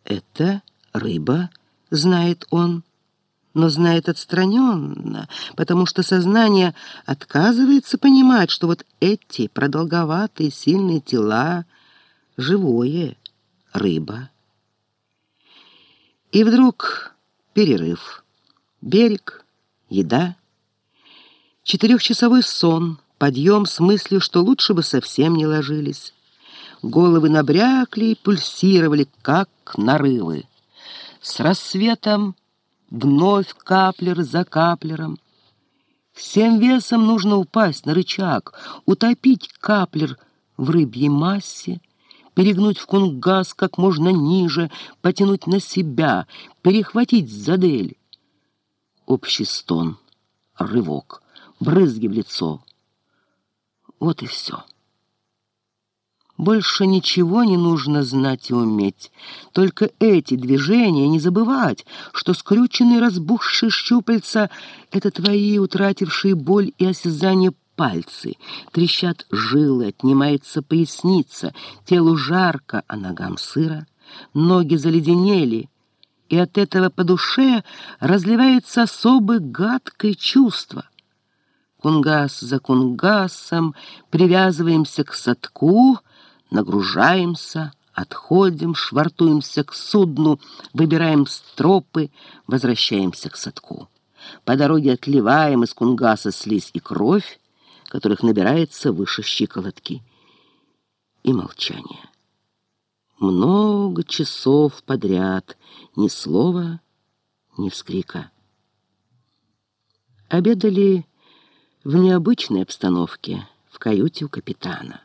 Это рыба, знает он, но знает отстраненно, потому что сознание отказывается понимать, что вот эти продолговатые сильные тела — живое, рыба. И вдруг перерыв, берег, еда, 4-часовой сон, подъем с мыслью, что лучше бы совсем не ложились. Головы набрякли и пульсировали, как нарывы. С рассветом вновь каплер за каплером. Всем весом нужно упасть на рычаг, утопить каплер в рыбьей массе, перегнуть в кунгас как можно ниже, потянуть на себя, перехватить задель. Общий стон, рывок, брызги в лицо. Вот и все. Больше ничего не нужно знать и уметь. Только эти движения, не забывать, что скрюченные разбухшие щупальца — это твои утратившие боль и осязание пальцы. Трещат жилы, отнимается поясница, телу жарко, а ногам сыро. Ноги заледенели, и от этого по душе разливается особое гадкое чувство. Кунгас за кунгасом привязываемся к садку, нагружаемся, отходим, швартуемся к судну, выбираем стропы, возвращаемся к садку. По дороге отливаем из кунгаса слизь и кровь, которых набирается выше щиколотки. И молчание. Много часов подряд, ни слова, ни вскрика. Обедали в необычной обстановке, в каюте у капитана.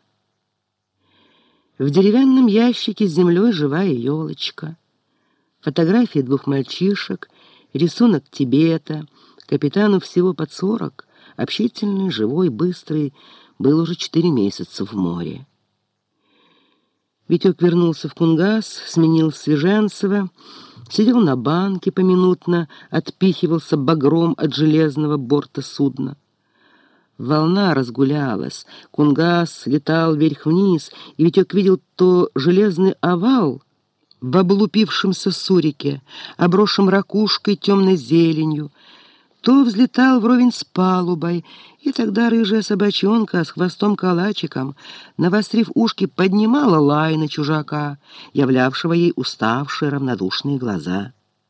В деревянном ящике с землей живая елочка, фотографии 2 мальчишек, рисунок Тибета. Капитану всего под 40, общительный, живой, быстрый, был уже 4 месяца в море. Витек вернулся в кунгас, сменил Свеженцева, сидел на банке поминутно, отпихивался багром от железного борта судна. Волна разгулялась, кунгас летал вверх-вниз, и Витек видел то железный овал в облупившемся сурике, обросшем ракушкой темной зеленью, то взлетал вровень с палубой, и тогда рыжая собачонка с хвостом-калачиком, навострив ушки, поднимала лай на чужака, являвшего ей уставшие равнодушные глаза.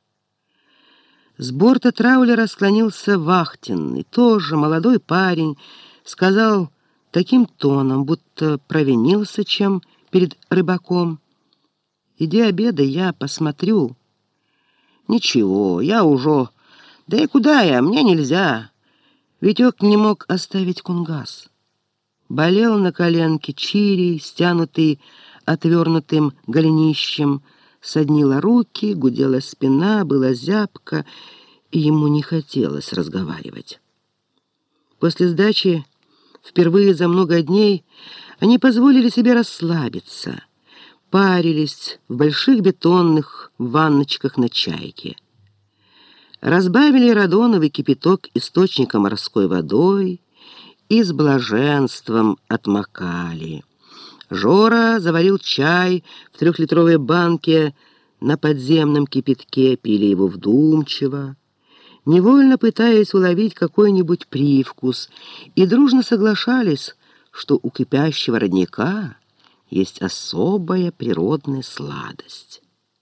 С борта траулера склонился вахтенный, тоже молодой парень, сказал таким тоном, будто провинился чем перед рыбаком: «Иди обедай, я посмотрю». «Ничего, я уже... Да и куда я? Мне нельзя». Витек не мог оставить кунгас. Болел на коленке чирий, стянутый отвернутым голенищем, соднило руки, гудела спина, была зябко, и ему не хотелось разговаривать. После сдачи, впервые за много дней, они позволили себе расслабиться, парились в больших бетонных ванночках на Чайке. Разбавили радоновый кипяток источника морской водой и с блаженством отмокали. Жора заварил чай в 3-литровой банке на подземном кипятке, пили его вдумчиво, невольно пытаясь уловить какой-нибудь привкус, и дружно соглашались, что у кипящего родника есть особая природная сладость.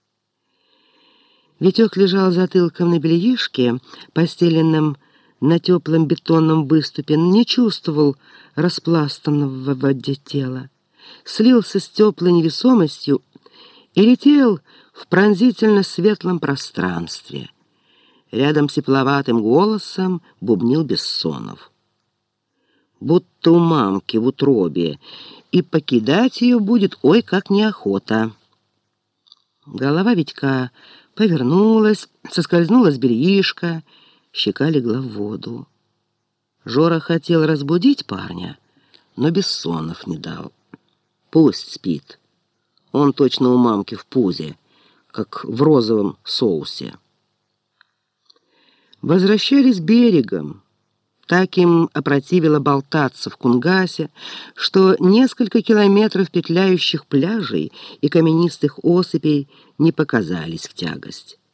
Витек лежал затылком на бельишке, постеленном на теплом бетонном выступе, не чувствовал распластанного в воде тела, слился с теплой невесомостью и летел в пронзительно светлом пространстве. Рядом с тепловатым голосом бубнил Бессонов. Будто у мамки в утробе, и покидать ее будет ой как неохота. Голова Витька повернулась, соскользнула с бельишка, щека легла в воду. Жора хотел разбудить парня, но Бессонов не дал. Пусть спит. Он точно у мамки в пузе, как в розовом соусе. Возвращались берегом. Так им опротивило болтаться в Кунгасе, что несколько километров петляющих пляжей и каменистых осыпей не показались в тягость.